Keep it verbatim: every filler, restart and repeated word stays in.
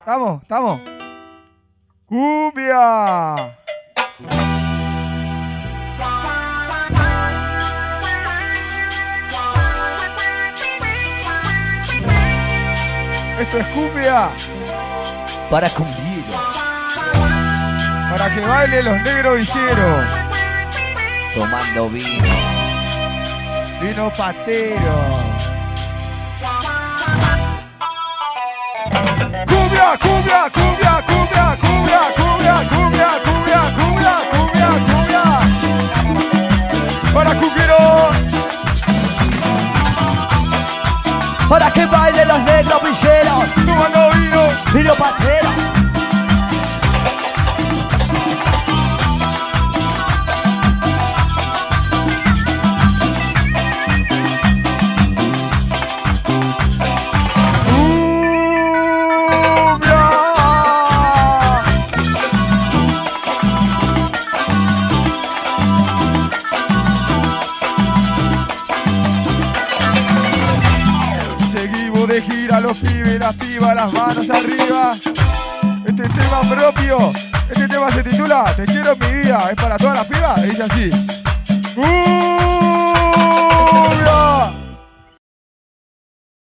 ¿Estamos? ¿Estamos? ¡Cumbia! Esto es cumbia. Para cumbir. Para que bailen los negros villeros. Tomando vino. Vino patero. Cumbia, cumbia, cumbia, cumbia, cumbia, cumbia, cumbia, cumbia, cumbia, cumbia, cumbia. Para cumbieros. Para que bailen los negros villeros. Tomando vino. Vino patero. De gira los pibes, las pibas, las manos arriba. Este tema propio, este tema se titula Te quiero en mi vida, es para todas las pibas, dice así. ¡Uh!